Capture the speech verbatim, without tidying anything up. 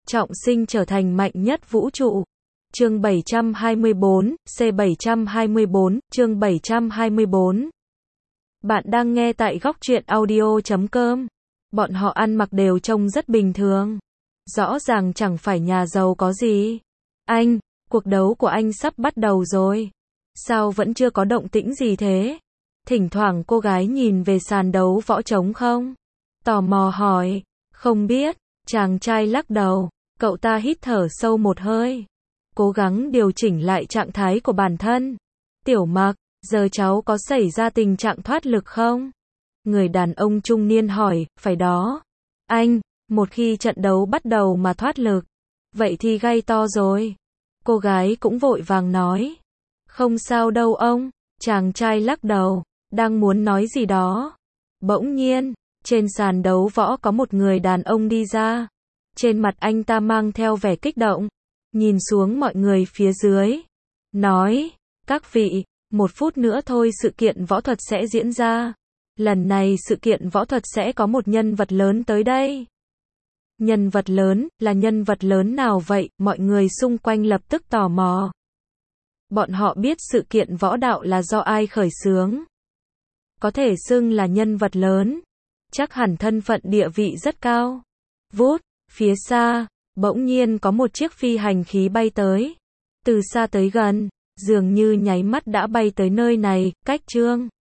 trọng sinh trở thành mạnh nhất vũ trụ. Chương bảy trăm hai mươi bốn, C bảy trăm hai mươi bốn, chương bảy trăm hai mươi bốn. Bạn đang nghe tại góc truyện audio chấm com. Bọn họ ăn mặc đều trông rất bình thường. Rõ ràng chẳng phải nhà giàu có gì. Anh, cuộc đấu của anh sắp bắt đầu rồi. Sao vẫn chưa có động tĩnh gì thế? Thỉnh thoảng cô gái nhìn về sàn đấu võ trống không? Tò mò hỏi. Không biết. Chàng trai lắc đầu. Cậu ta hít thở sâu một hơi. Cố gắng điều chỉnh lại trạng thái của bản thân. Tiểu Mặc, giờ cháu có xảy ra tình trạng thoát lực không? Người đàn ông trung niên hỏi. Phải đó. Anh, một khi trận đấu bắt đầu mà thoát lực, vậy thì gay to rồi. Cô gái cũng vội vàng nói. Không sao đâu ông. Chàng trai lắc đầu, đang muốn nói gì đó. Bỗng nhiên, trên sàn đấu võ có một người đàn ông đi ra. Trên mặt anh ta mang theo vẻ kích động, nhìn xuống mọi người phía dưới. Nói, các vị, một phút nữa thôi sự kiện võ thuật sẽ diễn ra. Lần này sự kiện võ thuật sẽ có một nhân vật lớn tới đây. Nhân vật lớn, là nhân vật lớn nào vậy? Mọi người xung quanh lập tức tò mò. Bọn họ biết sự kiện võ đạo là do ai khởi xướng. Có thể xưng là nhân vật lớn. Chắc hẳn thân phận địa vị rất cao. Vút, phía xa, bỗng nhiên có một chiếc phi hành khí bay tới. Từ xa tới gần, dường như nháy mắt đã bay tới nơi này, cách Trương